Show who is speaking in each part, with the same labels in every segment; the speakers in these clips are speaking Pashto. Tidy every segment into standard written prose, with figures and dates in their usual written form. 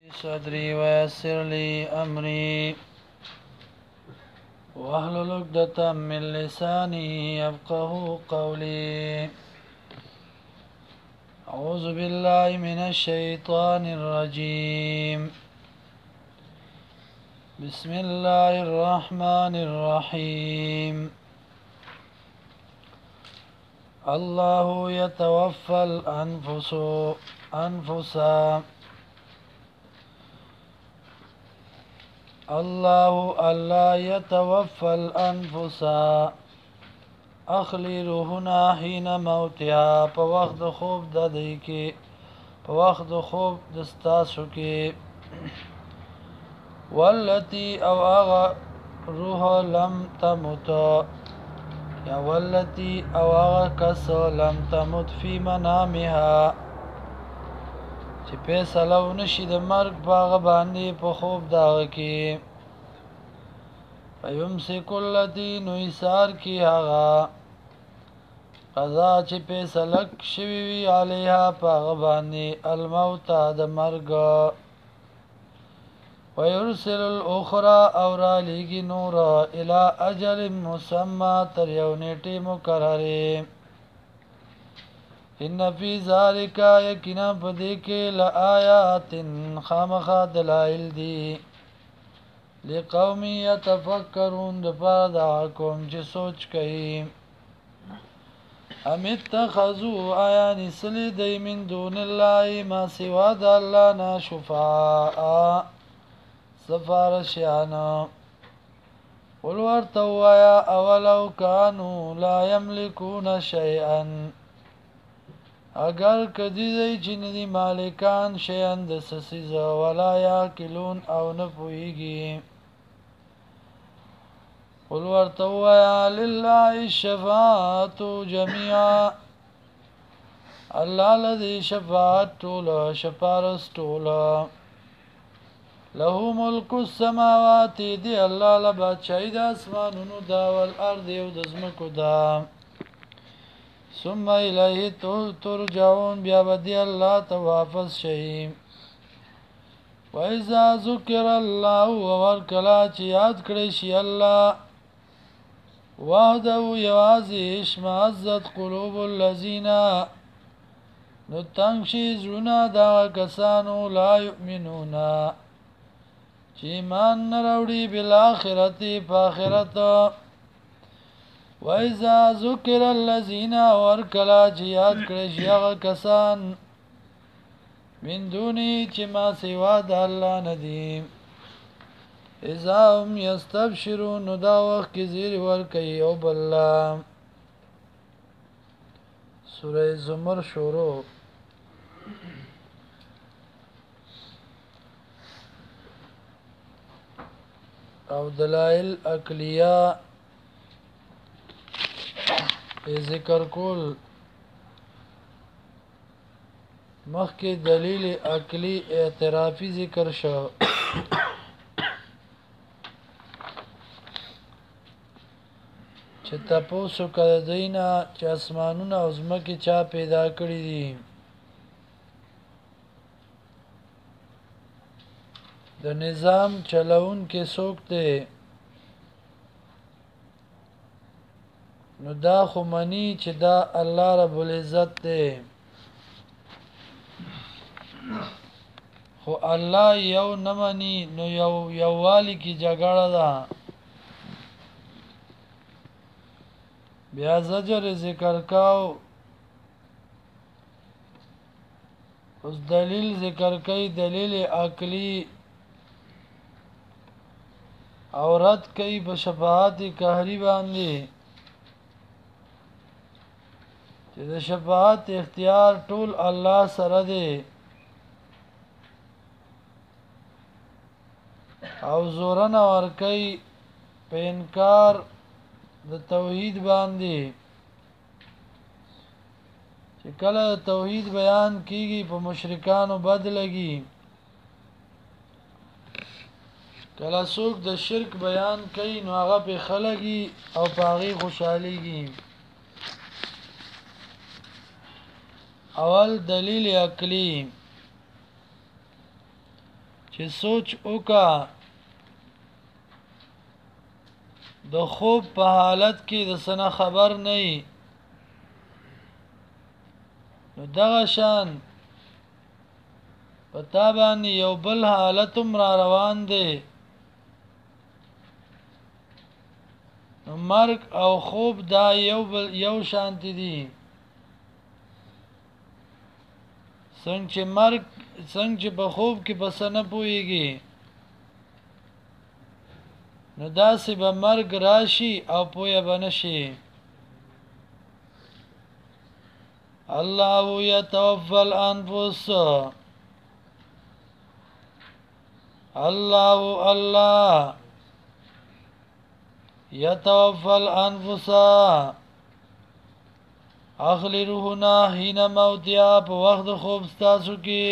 Speaker 1: صدري ويسر لي أمري واحلل عقدة من لساني يفقه قولي. أعوذ بالله من الشيطان الرجيم. بسم الله الرحمن الرحيم. الله يتوفى الأنفس الله يتوفى الأنفس اخلی روحنا حین موتها په وخت د خوب د دی کې په وخت د خوب دستاسو کې والتي او اغا روح لم تموت یا والتي او اغا کس لم تموت فی منامها چې پیسلو نشي د مرگ باغ باندې په خوب داغ کې فیمسک الذی نویسار کی هغا قضا چې پیسلک شوی وی علیها پاغ باندې الموت د مرگ ويرسل الاخرى اور لیگی نور الى اجل مسمى تر یو نیټه مقرره ان فی ذلک یقینا پدې کې لآیات خامخا دلائل دی لقوم یتفکرون د پاره دا قوم چې سوچ کوي ام اتخذوا آیا نسلی دی من دون الله ما سوا د الله نه شفاء سفارشیانا قل ورتوایا اولو کانوا لا یملکون شیئا اگر کدی دی چې ندی مالکان شیئا د سسیز ولا یاکلون او نه پوهیږي قل ورتوایا لله الشفاعة جميعا الله لذي شفاعت طول شفارس طول له ملک السماوات دی الله لبادشاہی د اسمانونو دا والارض او د زمکو دا ثم الیه ترجعون بیا بدی الله ته واپس شئ وإذا ذکر الله ورکلا چې یاد کړی شي الله وحده یوازې اشمعزت قلوب الذین نو تنگ شي زړونه دا کسانو لا یؤمنون چې ایمان نه راوړي بالآخرت په آخرت وإذا ذکر الذین ورکلا چې یاد کړی شي هغه کسان من دونی چې ما سوا د الله نه دي اذا هم یستبشرون نو دا وخت کې زیر ورکوي او بالله سوره زمر شروع او دلائل عقلیه ذکر کول مخکې دلیل عقلی اعترافی ذکر شو چې تاسو کړه دینا چې اسمانونه او زمکه چا پیدا کړی دي د نظام چلون کې څوک دی نو دا خو منی چې دا الله رب العزت دی خو الله یو نمانی نو یو والی کی جګړه ده بیا زجر ذکر کاو اوس دلیل ذکر کوي دلیل عقلی اورات کوي په شفاعت قهری باندې چې د شفاعت اختیار ټول الله سره دی او زورن ور کوي په انکار د توحید باندې چې کله توحید بیان کیږي په مشرکانو بد لګي کله څوک د شرک بیان کوي نو هغه په خلګي او پاغي خوشاليږي اول دلیل عقلی چې سوچ وکا د خوب په حالت کې د سنه خبر نه وي نو دغه شان پتا باندې یو بل حالتم را روان دی نو مرګ او خوب دا یو شانتی دي څنګه چې په خوب کې بس نه پويږي نو داسې به مرګ راشي او پویا بنشي الله يتوفى الانفس الله يتوفى الانفس اخلی روحنا حين موتیا په وخت خوب ستاسو کې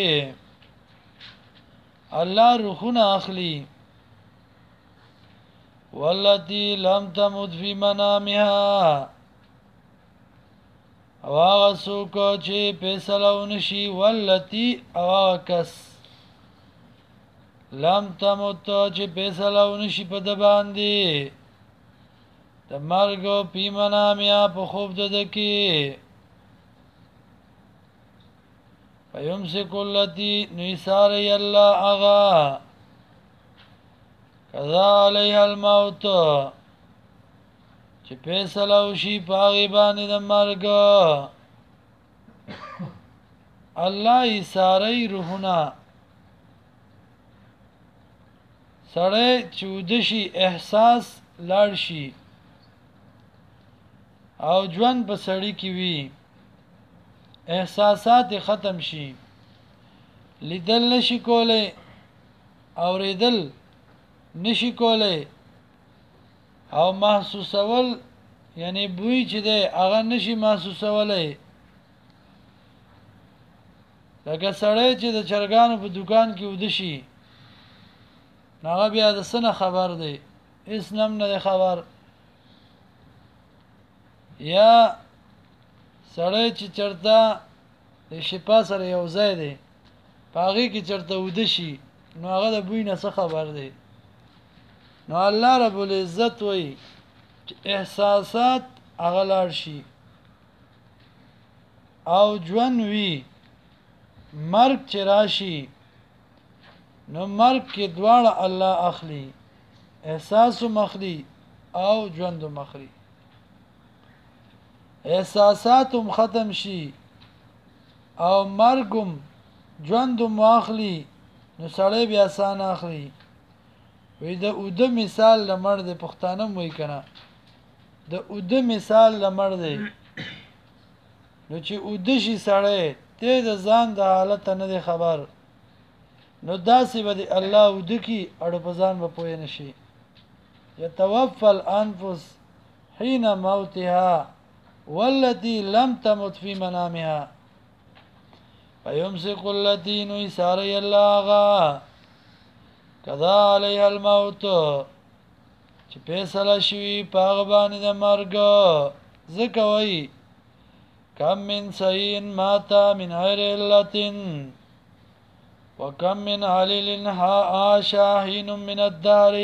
Speaker 1: الله روحنا اخلی والتي لم تمت في منامها او هغه څوک چې فیصله ونشي والتي او هغه کس لم تمت چې فیصله ونشي په د باندې د مرګ په منامیا په خوب ده کې فيمسك التي نيسار الله اغا قضا علیها الموت چې فیصله وشي پاغي باندې د مرګ الله یې ساري روحنا سړی چودشي احساس لاړ شي او ژوند په سړی کې وي احساسات ختم شي لیدل نشي کوله اوریدل نشي کوله او محسوسول یعنی بوی چې ده هغه نشي محسوسولای لکه سړی چې د چرګانو په دکان کې ودشي هغه بیا د سنه خبر دی هیڅ نم نه خبر یا سړی چې چرته د شپه سره یو ځای دی پاغي کې چرته ودشي نو هغه د بوی نه څه خبر دی نو الله رب العزت وای احساسات اغلار شي او ژوند وی مرګ چې راشي نو مرګ کې دواړه الله اخلي احساس مخلي او ژوند مخلي احساساتم ختم شي او مرګم ژوند مخلي نو سړی بیا آسان اخلي وې د اوده مثال لمر د پښتانه وای کنه د اوده مثال لمر دی نو چې اوده شي سړی ته د ځان د حالت نه دی خبر نو داسې به دی الله اوده کی اړو په ځان به پوه نشي يتوفى الانفس حين موتها والتي لم تمت في منامها فيمسك التي نيسار الله قضا علیها الموت چې فیصله شوی پاغ باندې د مرګ ځکه وای کم من سین ماتا من غیر علت وکم من علیل شاهین من الدار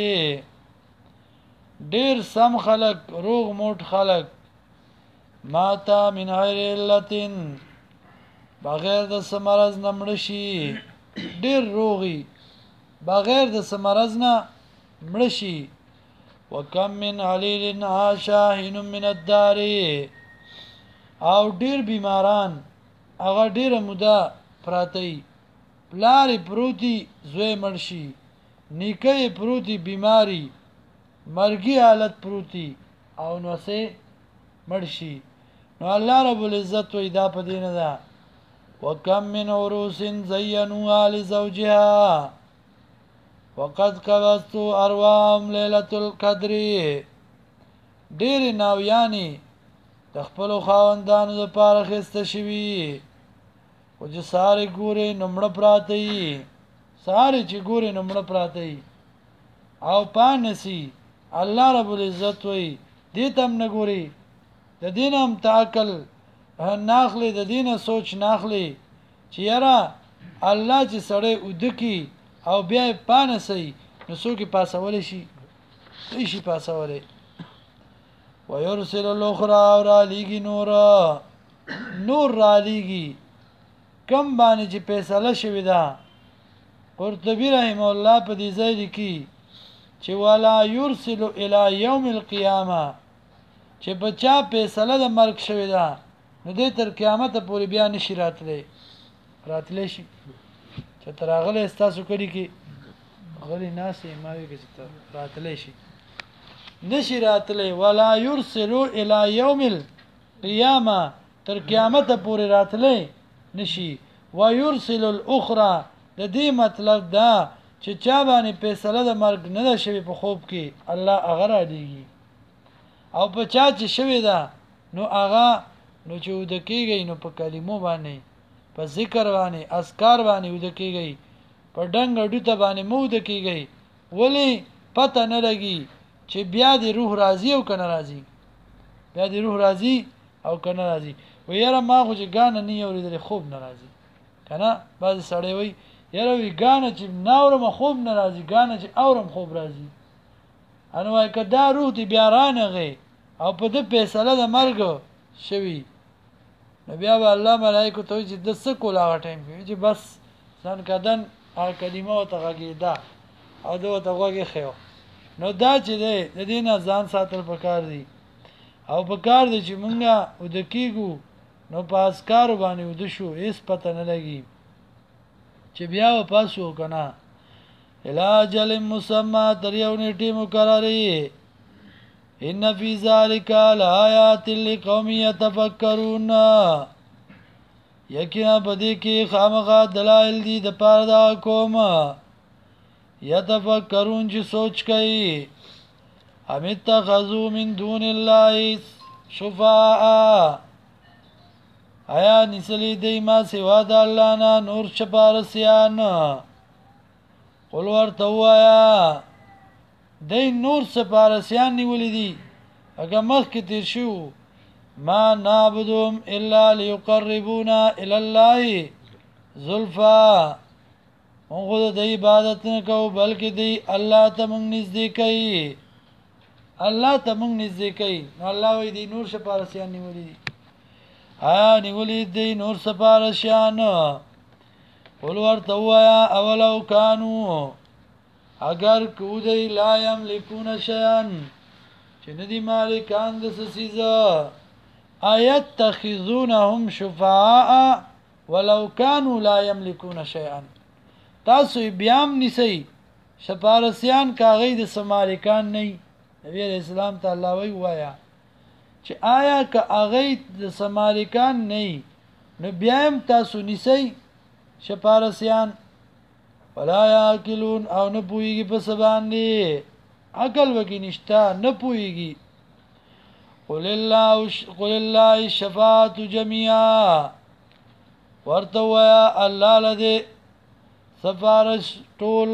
Speaker 1: ډیر سم خلق روغ موټ خلق ماتا من غیر علت بغیر د سمرز نمړ شي ډیر روغي بغیر د سمرزنا مړشي وکم من علیل شاهین من الدار او ډیر بیماران هغه ډیر موده پراتی پلاری پروتی زوی مرشي نیکه پروتی بیماری مرګي حالت پروتی او نو سه مرشي نو الله رب العزت وی دا پدینه ده وکم من عروس زینوا لزوجها وقد قبضت ارواهم ليله القدر ډیر ناویانی د خپل خواندانو لپاره خسته شوی او چې ساره ګوري نمړه پراتی ساره چې ګوري نمړه پراتی او پانسی الله رب العزت وی دې تم نه ګوري د دینم تعقل ناخلی د دینه سوچ ناخلی چې یاره الله چې سړی ودکی او بیا پانه سي نو څوک پاسول شي شي پاسولې ويرسل الاخرى اور علیگی نور را لیگی کم باندې چې فیصله شوی دا قرطبی رحم الله په دې ځای لیکي چې ولا يرسل الى يوم القيامه چې بچا فیصله د مرګ شوی دا نو دې تر قیامت پورې بیا نشي راتلې شي چې تراغله استاسو کړي کې غلي ناس ما وی کې راتلې شي نشي راتلې ولا يرسل الى يوم القيامه تر قیامت پورې راتلې نشي ويرسل الاخرى د دې مطلب دا چې چا باندې فیصله د مرګ نه شوی په خوب کې الله هغه را دیږي او په چا چې شوی دا نو هغه نو چې ود کېږي نو په کلمو باندې په ذکر باندې اذکار باندې ود کېږي په ډنګ ډوته باندې مو ود کېږي ولی پته نه لګي چې بیا د روح راضي او کنه راضي بیا د روح راضي او کنه راضي و یاره ما خو چې غانه نه اورېدل خوب ناراضي کنه بعض سړی وي یاره وی غانه چې ناورم خوب ناراضي غانه چې اورم خوب راضي انو وای کدا روح دی بیا رانغه او په دې فیصله د مرګ شوی نبی الله ملائکه ته چې د څه کول هغه ټایم کې چې بس ځان کدن هغه کلمه او تغږیدا او دوه تغږی خيو نو دا چې د دې نه ځان ساتل پکار دي او پکار دي چې مونږه ود کېګو نو پاس کار باندې ود شو هیڅ پته نه لګي چې بیا و پاسو کنه الاجل مسمى تر یو نیټه مقرره ان فی ذلک لآیات لقوم یتفکرون یقینا بدی کې خامخا دلایل دي د پاره دا قوم یتفکرون چې سوچ کوي امیت تخذو من دون الله شفاعا آیا نسلی دی ما سوا د الله نه نور شپارسیان قل ورته وایا دی نور سپارسیان نیولې دي هغه مخکې تیر شو ما نعبدهم الا ليقربونا الى الله زلفا موږ د عبادت نه کوو بلکې دی الله ته موږ نږدې کوي الله ته موږ نږدې کوي نو الله وی دی نور سپارسیان نیولې دي نیولې دی نور سپارسیان قل ورته وایا اولو کانو اگر کو دی لا یملکون شیئا چې ندی مالکان د سیزه آیت تخذونهم شفعاء ولو كانوا لا يملكون شيئا تاسو بیام نسی شپارسیان کاغی د سمالکان نه نبی اسلام تعالی وی وایا چې آیا که اغی د سمالکان نه نو بیام تاسو نسی شپارسیان ولا یاکلون او نه پویږي په سباندې عقل وګی نشتا نه پویږي قل الله الشفاعة جميعا ورته وایا الله لده سفارش ټول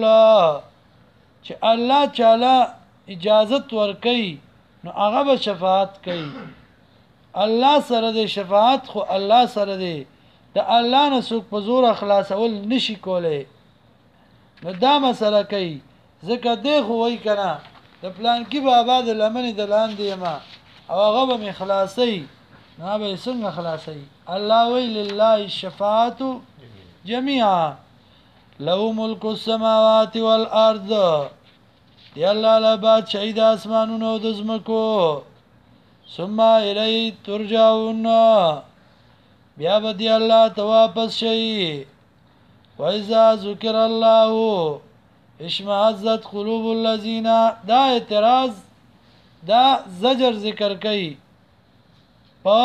Speaker 1: چې الله تعالی اجازت ورکي نو هغه به شفاعت کوي الله سره د شفاعت خو الله سره دی د الله نه څوک په زور خلاصول نشي کولای نو دا مسله کوي ځکه دی خو وای کنه د پلان کې بابا د لمنې د لاندې ما او هغه به خلاصي نه به څنګه خلاصي الله وی لله الشفاعة جميعا له ملك السماوات والارض دی الله لا بادشاہي د اسمانونو او د زمکو ثم الی ترجعون بیا به دی الله ته واپس شي وَإِذَا ذُكِرَ اللَّهُ اشْمَأَزَّتْ قُلُوبُ الَّذِينَ دا اعتراض دا زجر ذکر کوي په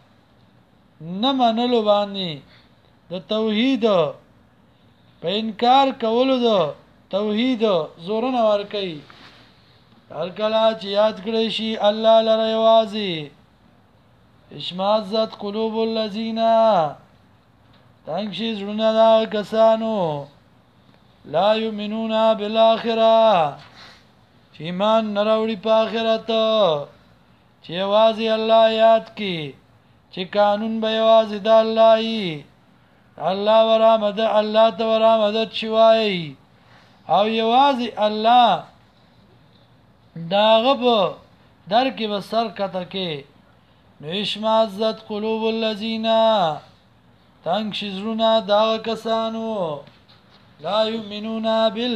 Speaker 1: نه منلو باندې د توحید په انکار کولو د توحید زورن ور کوي هر کله چې یاد کړی شي الله لره یوازي اشمازت قلوب الذین تنگ شي زړونه دا کسانو لا یؤمنون بالآخرة چې ایمان نه راوړي په آخرت چې یوازې الله یاد کی چې قانون به یوازې د الله ای الله ورا مدد الله ته ورا مدد شوای او یوازې الله داغه په در کې به سر کته کې نو اشمعزت قلوب الذین تنگ شزرونه داغه کسانو لا یؤمنون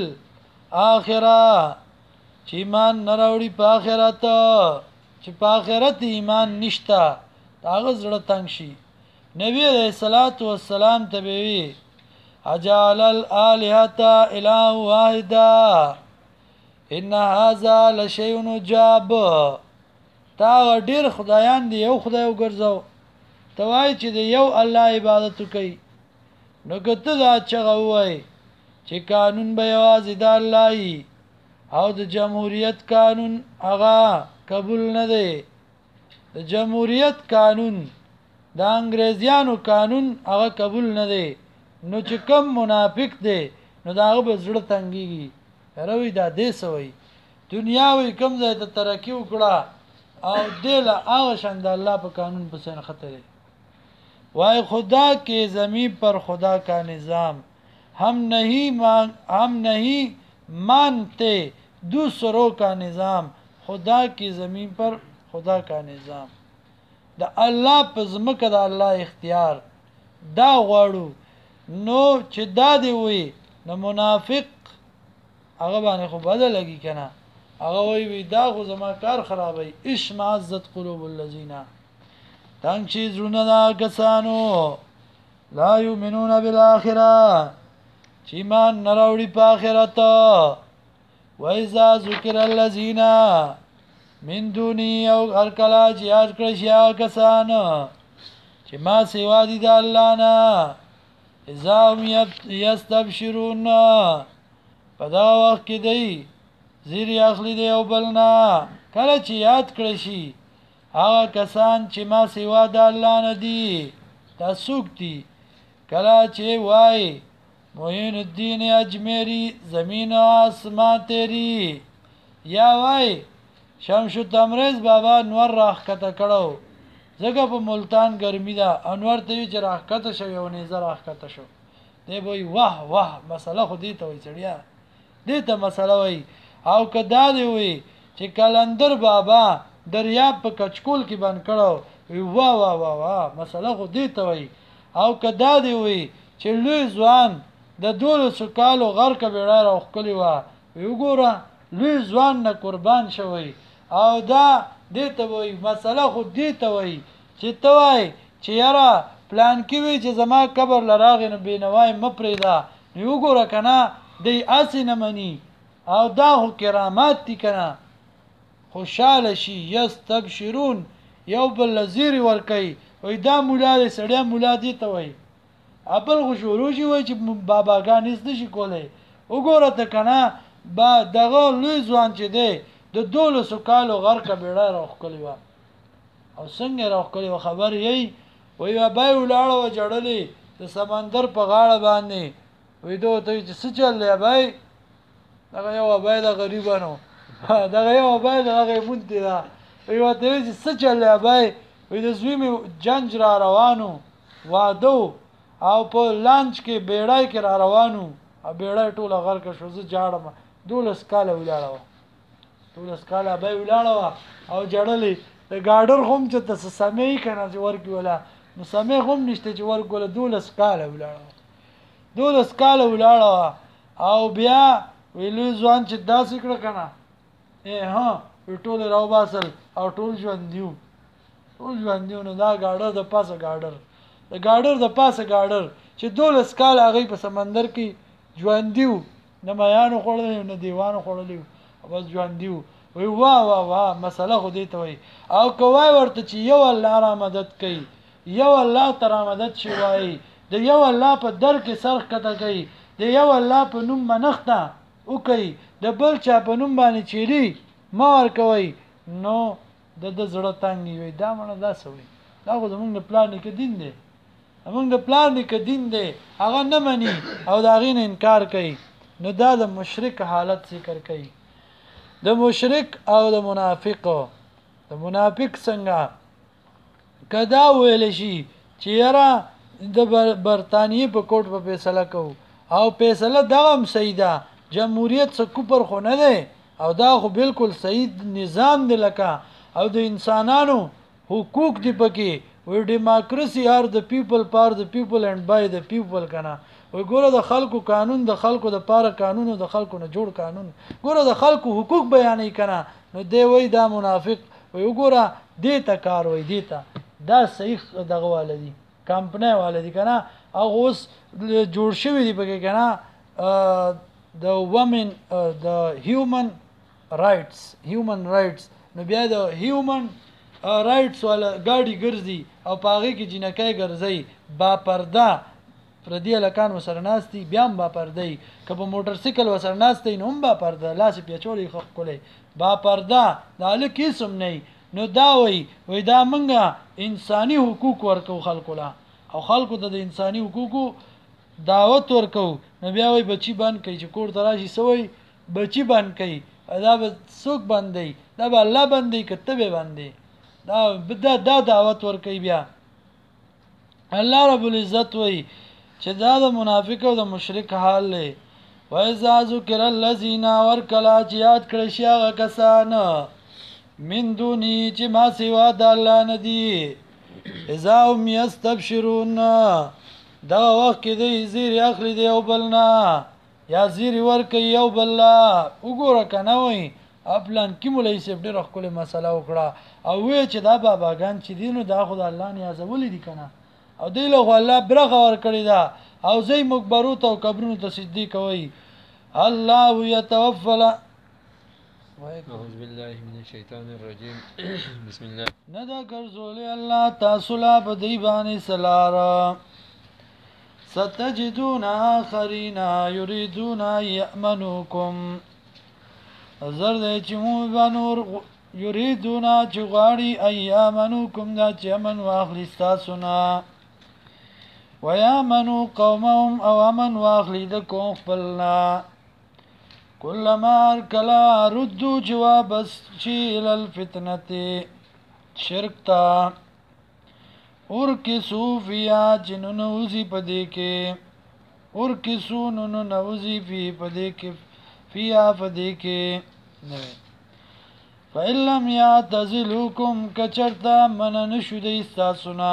Speaker 1: بالآخرة چې ایمان نه راوړي په آخرت چې په آخرت ایمان نشته داغه زړه تنگ شي نبی علیہ الصلوۃ والسلام ته وی اجعل الالهه اله واحده ان هذا لشيء عجاب تا ډیر خدایان دی یو خدای وګرځاو ته وای چې دی یو الله عبادت کوي نو کته دا چغه وای چې قانون به یوازې د الله او د جمهوریت قانون هغه قبول نه دی د جمهوریت قانون د انګريزیانو قانون هغه قبول نه دی نو چې کم منافق دی نو داغه به زړه تنګيږي روي دا دې سوي دنیاوي کم ځای ته ترقی وکړه او دله هغه شند الله په قانون په سن خطر وای خدا کے زمین پر خدا کا نظام हम नहीं मानते दूसरों का निज़ाम खुदा की ज़मीन पर खुदा का निज़ाम د الله په ځمکه د الله اختیار دا غواړو نو چې دا دی وي نو منافق هغه باندې خو بدل لګي کنه هغه وی دا خو زما کار خرابوي اشمعزت قلوب الذين تنگ شي زړونه دا کسانو لا یؤمنون بالآخرة چې ایمان نه راوړي په آخرت وإذا ذکر الذين من دوني او هر کله چې یاد کړی شي کسان چې ما سوا دي د الله نه اذا هم یستبشرون په دا وخت کې دی زیری اخلي دی او بلنا کله چې یاد کړی شي هغه کسان چې ما سوا د الله نه دي تاسو دي کله چې وای معین الدین اجمیری زمین و آسمان تیری یا وای شمس تمریز بابا نور راخ کته کړو زګه په ملتان ګرمي ده انور ته چې راخ کته شو یو نه زراخ کته شو دی وای واه واه مسله خو دې ته وای چړیا دې ته مسله وای او کدا دی وای چې کلندر بابا دریاب په کچکول کې بند کړو وی واه واه واه واه مسله خو دې ته وای او کدا دی وای چې لوی ځوان د 200 کالو غرق بیړه راخلی و وګوره لوی ځوان نه قربان شوی او دا دته وای مسله خو دته وای چې توای چې یاره پلان کې وی چې زما قبر لراغ نه بینوای مپریدا وګوره کنه دی اسنه منی او دا خو کرامات دي کنه خوشاله شي یستبشرون یو بل زیر ور کوي وای دا مولا دې سړیا مولا دې ته وای خپل غشوروشي وای چې باباګان نشته شي کولای وګوره ته کنه با دغه لوی ځوان چې دی د 200 کالو غرق بیړه راخلی و او څنګه راخلی و خبر یې وای بابا ولاړ و جړلې د سمندر په غاړه باندې وای دوی ته چې څه چل دی بای دغه یو بای د غریبانو دغه یو بای دغه مونږ دی وای ته چې څه چل دی بای وای د زوی جنج را روانو وادو او په لانچ کې بیړای کې را روانو ا بیړای ټوله غرق شو زه جاړم 12 کاله ولاړو 12 کاله به ولاړو او جړلې د ګاډر هم چې تاسو سمې کنه چې ورکی ولا نو سمې هم نشته چې ورکول 12 کاله ولاړو 12 کاله ولاړو او بیا ویلو ځوان چې داسې کړ کنه ها ټول راو باسل او ټول ژوند دیو نو دا ګاډر د پاسه ګاډر د ګاډر د پاسه ګاډر چې 12 کال هغه په سمندر کې ژوند دیو نه میانو خړل نه دیوانو خړل بس ژوند دیو وی واه واه واه مسله خو دې ته وي او کوای ورته چې یو الله را مدد کوي یو الله تر مدد شي وای د یو الله په در کې سرخ کته کوي د یو الله په نوم منښت او کوي د بل چا په نوم باندې چيري مار کوي نو د زړه تنګي وي دا مونږ دا سوي دا خو زمونږ پلان کې دین دی موږ د پلان کې دین دی هغه نه مني او دا غین انکار کوي نو دا د مشرک حالت ذکر کوي د مشرک او د منافق څنګه کدا ویل شي چې یاره د برتانیې په کوټ په فیصله کو او فیصله دغه سیدا جمهوریت څه کوپر خو نه دی او دا خو بالکل صحیح نظام دی لکه او د انسانانو حقوق دی پکې وی ډیموکراسي ار د پیپل پار د پیپل اینڈ بای د پیپل کنه وی ګوره د خلکو قانون د خلکو د پاره قانون او د خلکو نه جوړ قانون ګوره د خلکو حقوق بیانې کنه نو دی وی دا منافق وی ګوره دې ته کار وی دې ته دا صحیح دغه والدي کمپنی والدي کنه او اوس جوړ شوی دی پکې کنه د وومن د هیومن رائټس نو بیا د هیومن رائټس ولا ګاډي ګرځي او پاغه کې جنکای ګرځي با پرده پردي لکان وسره ناشتي بیا هم با پردي کبه موټر سایکل وسره ناشتي نو هم با پرده لاس پیچولې خخ کولې با پرده دا لکه سم نه نو دا وای دا منګه انساني حقوق ورکو خلکو لا او خلکو د انساني حقوقو دعوت ورکو نو بیا وای بچی باندې کوي چې کور تراشي سوی بچی باندې کوي دا به څوک باندې دا به الله باندې کتبه باندې دا دعوت ورکوي بیا الله رب العزت وای چې دا د منافق او د مشرک حال له وایذا ذکر الذین ورکلا چې یاد کړی شي هغه کسان من دونی چې ما سوا د الله نه دي اذا هم یستبشرون دا وخت کې دی زیر اخلي دی او بلنا یا زیر ورکي یو بللا وګوره کنه وای خپلان کې مولای سیب ډېر خپل مسله وکړه او وی چې دا باباګان چې دینو دا خدای الله نیاز ولې دي کنه او دی له الله برغه ور کړی دا او زي مقبرو ته او قبرونو ته سجدي کوي الله يتوفل
Speaker 2: اعوذ بالله من الشیطان الرجیم بسم الله
Speaker 1: ندا ګرځولې الله تاسو لا بدی باندې سلار ستجدون آخرین یریدون یأمنوکم زرد چې مو بنور یریدون چې غواړي ایامنوکم دا چې امن واخلي تاسو نه ويامنوا قومهم او امن واخلي د قوم خپلنا کلما کلا ردو جواب شیل الفتنه شرک تا اور کی صوفیا جنن نوزی پدې کې اور کی سونن نوزی فی پدې کې فیا پدې کې نه فإلم يعتزلوكم كچرتا من نشدي استاسنا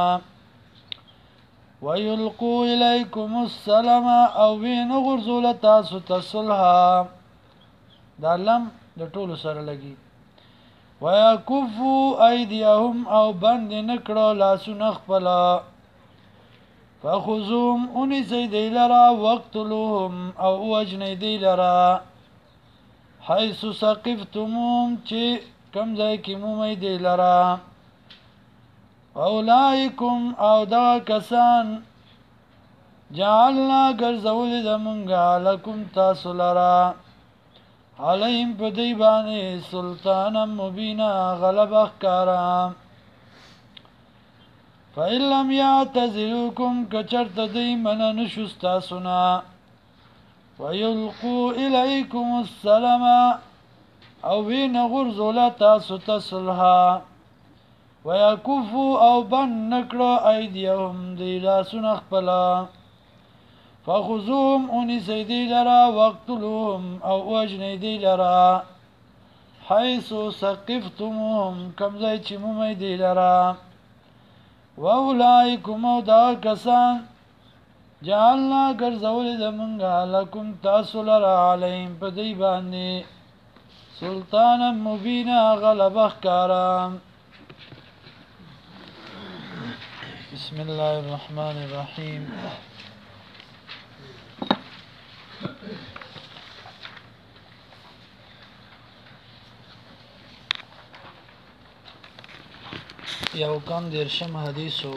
Speaker 1: ويلقوا إليكم السلام او وين غرزول تاسو تصلها دا لم د ټولو سره لګي ويكفوا ايديهم او بند نکړه لاسونه خپل فخذوهم اني سيدي لرا وقتلوهم او وجني دي لرا حيث سقفتموم چې کم ځای کې مومي دي لرا اولائکم او دا کسان جعلنا ګرځول د مونږه لکم تاسو لرا علیم په دی باندې سلطان مبینا غلب اخکارا فإن لم يعتزلوكم کچرت دی من نشستا سنا ويلقوا إليكم السلام او وین غرزولا تاسو تصلها ويكفوا او بن نکړه ايديهم دی لاسونه خپلا فخذوهم اني سيدي لرا وقتلوهم او وجني دي لرا حيث سقفتموهم كم زي چې مومي دي لرا واولائكم او دا کسان جعلنا ګرځول د منګه لكم تاسو لرا عليهم په دی باندې سلطانا مبینا غلب اخکارا بسم الله الرحمن الرحيم یو کم درشم حدیثو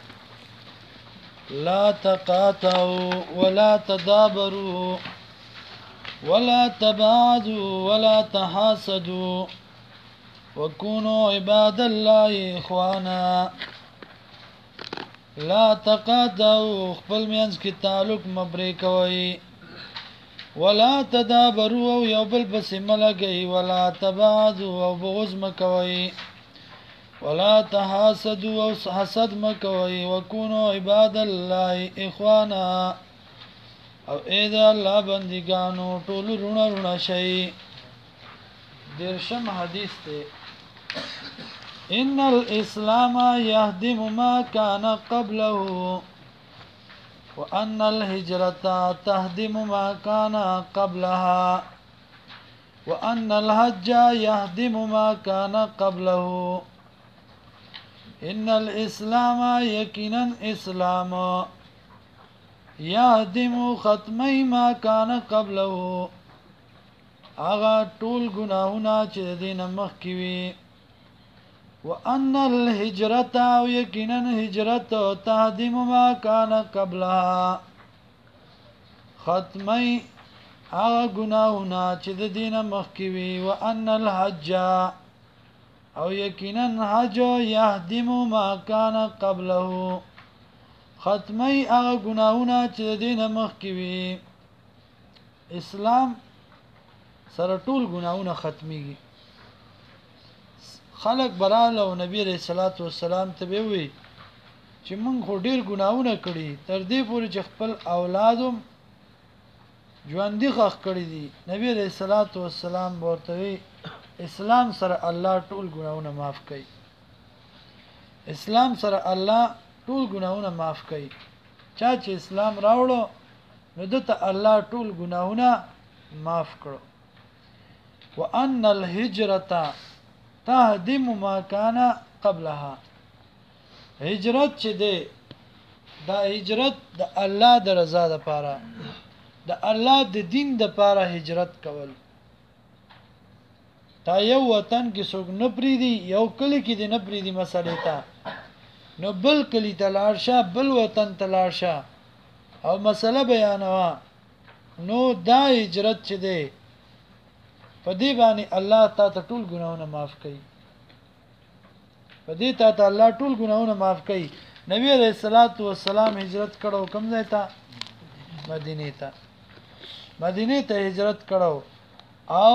Speaker 1: لا تقاتعوا ولا تدابروا ولا تبعدوا ولا تحاسدوا وكونوا عباد الله اخوانا لا تقاتعوا خپل مینس کی تعلق مبری کوي ولا تدابروا یو بل پس ملګي ولا تبعدوا او بغض مکوي ولا تحاسدوا او حسد مکوي وكونوا عباد الله اخوانا او اې د الله بندګانو ټول رونه رونه شي. درشم حدیث ته ان الاسلام يهدم ما كان قبله وان الهجرة تهدم ما كان قبلها وان الحج يهدم ما كان قبله. ان الاسلام يقينا اسلام يهدم ختمي ما كان قبله اغا ټول گناهونه چې دین مخکې وي. وان الهجرة او یقینا هجرت تهدم ما كان قبلها ختمي اغا گناهونه چې دین مخکې وي. وان الحج او یقینا حج يهدم ما كان قبله ختمي اغا گناهونه چې دین مخکې وي. اسلام سره ټول گناهونه ختميږي. خلق براله او نبی رسول الله والسلام ته وی چې موږ خو ډیر گناهونه کړی تر دې پورې چې خپل اولادم ژوندۍ خخ کړی دي. نبی رسول الله والسلام ورته وی اسلام سره الله ټول گناهونه معاف کوي. اسلام سره الله ټول گناهونه معاف کوي. چا چې اسلام راوړو نو دته الله ټول گناهونه معاف کړو. وان الهجرة تهدم ما كان قبلها هجرت چې دی دا هجرت د الله د رضا لپاره د الله د دین د لپاره هجرت کول. تا یو وطن کې څوک نه پریدي یو کلی کې دی نه پریدي مسلې ته نو بل کلی ته لاړ شه بل وطن ته لاړ شه او مسله بیانوه نو دا هجرت چې دی په دې باندې الله تعالی ټول ګناهونه معاف کوي. په دې ته الله ټول ګناهونه معاف کوي. نبی عليه الصلاه والسلام هجرت کړو کوم ځای ته؟ مدینه ته. مدینه ته هجرت کړو او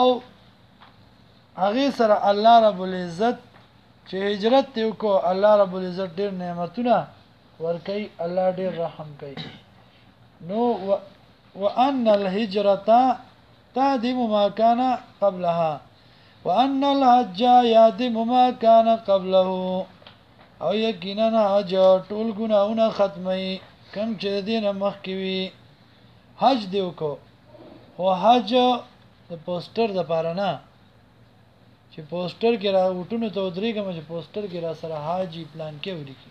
Speaker 1: هغه سره الله رب العزت چې هجرت یو کو الله رب العزت ډېر نعمتونه ورکي الله ډېر رحم کوي. نو وان الهجرة تهدم ما كان قبلها وان الحج يهدم ما كان قبله او یقینا حج ټول ګناهونه ختمي کوم چې دین مخکې وي. حج دیو کو او حج د پوسټر د پاره نه چې پوسټر کې را وټونو ته ودرېږم چې پوسټر کې را سره حاجی پلان کې ولیکي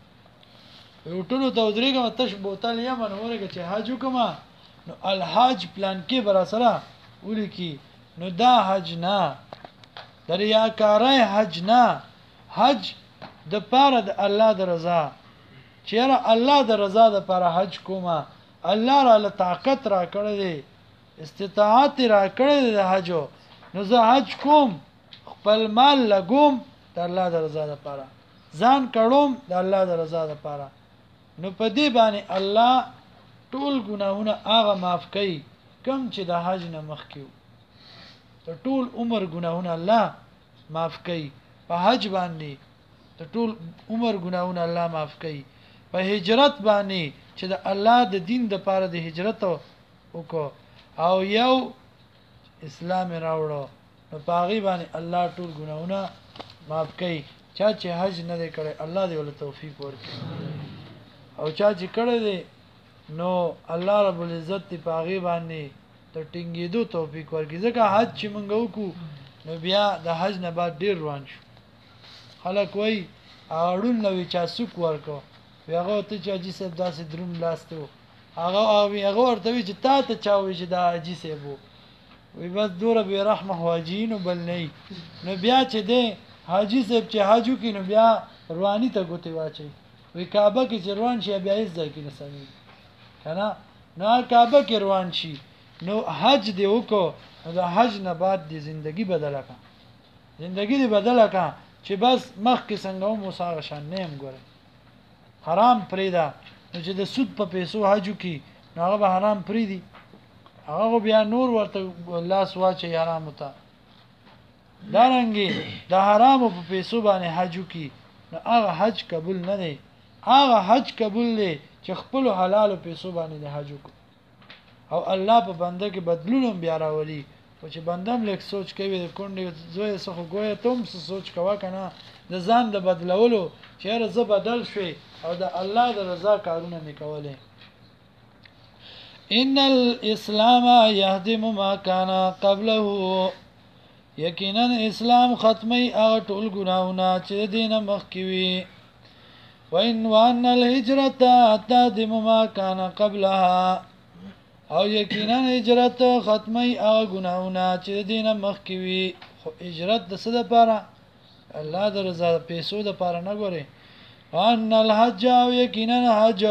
Speaker 1: وټونو ته ودرېږم تش بوتل یا منورګه چې حج وکما نو الحاج پلان کې برا سره ولیکي نو دا حج نه دریاکارای حج نه. حج د پاره د الله د رضا چیرې الله د رضا د پاره حج کوما الله را له طاقت را کړی دی استطاعت را کړی دی د حجو نو زه حج کوم خپل مال لګوم د الله د رضا لپاره ځان کړم د الله د رضا لپاره نو په دې باندې الله ټول ګناهونه هغه معاف کوي کوم چې د حج نه مخکې ته ټول عمر ګناهونه الله معاف کوي. په حج باندې ته ټول عمر ګناهونه الله معاف کوي. په هجرت باندې چې د الله د دین د پاره د هجرت وکړو او یو اسلام راوړو نو پاغي باندې الله ټول ګناهونه معاف کوي. چا چې حج نه دی کړی الله دې ول توفیق ورکړي او چا چې کړی دی نو الله رب العزت دې پاغي باندې ته ټینګېدو توفیق ورکړي. ځکه حج چې مونږ وکړو نو بیا د حج نه بعد ډیر روان شو. خلک وای اړون نوې چا سوق ورکو هغه ته چې اجي صاحب داسې درون لاسته هغه ورته وی چې تا ته چا وی چې دا اجي صاحب وي بس دوره به رحمه واجین بل نه نو بیا چې دی حاجی صاحب چې حاجو کې نو بیا رواني ته ګوتې واچي وی کعبه کې چې روان شي بیا هیڅ ځای کې نه سمي کنه نو کعبه کې روان شي نو حج دی وکړو نو د حج نه بعد دی زندگی بدله کا زندگی دی بدله کا چې بس مخ کې څنګه مو ساغه شان نیم ګوره حرام پریدا نو چې د سود په پیسو حجو کې نو هغه به حرام پریدي هغه بیا نور ورته الله سواچي حرام وتا دارنګي د حرام په پیسو باندې حجو کې نو هغه حج قبول نه دی. هغه حج قبول دی چې خپل حلال پیسو باندې د حجو کو او الله په بنده کې بدلون بیا راولي او چې بندم لیک سوچ کوي د کونډې زوی څخه ګویا ته هم سوچ کوه کنه د ځان د بدلولو چیرې زه بدل شوي او د الله د رضا کارونه مې کولې ان الاسلام يهدم ما كان قبله یقینا اسلام ختمي هغه ټول ګناهونه چې دینه مخکې وي وان الهجرة تهدم ما كان قبلها او یقینا هجرت ختمي هغه ګناهونه چې دینه مخکې وي خو هجرت د څه لپاره الله د رضا پیسو د لپاره نه ګوري وان الحج او یقینا حج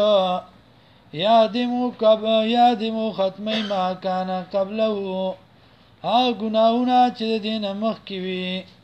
Speaker 1: یادمو ختمي ما كان قبله ها ګناهونه چې دینه مخکې وي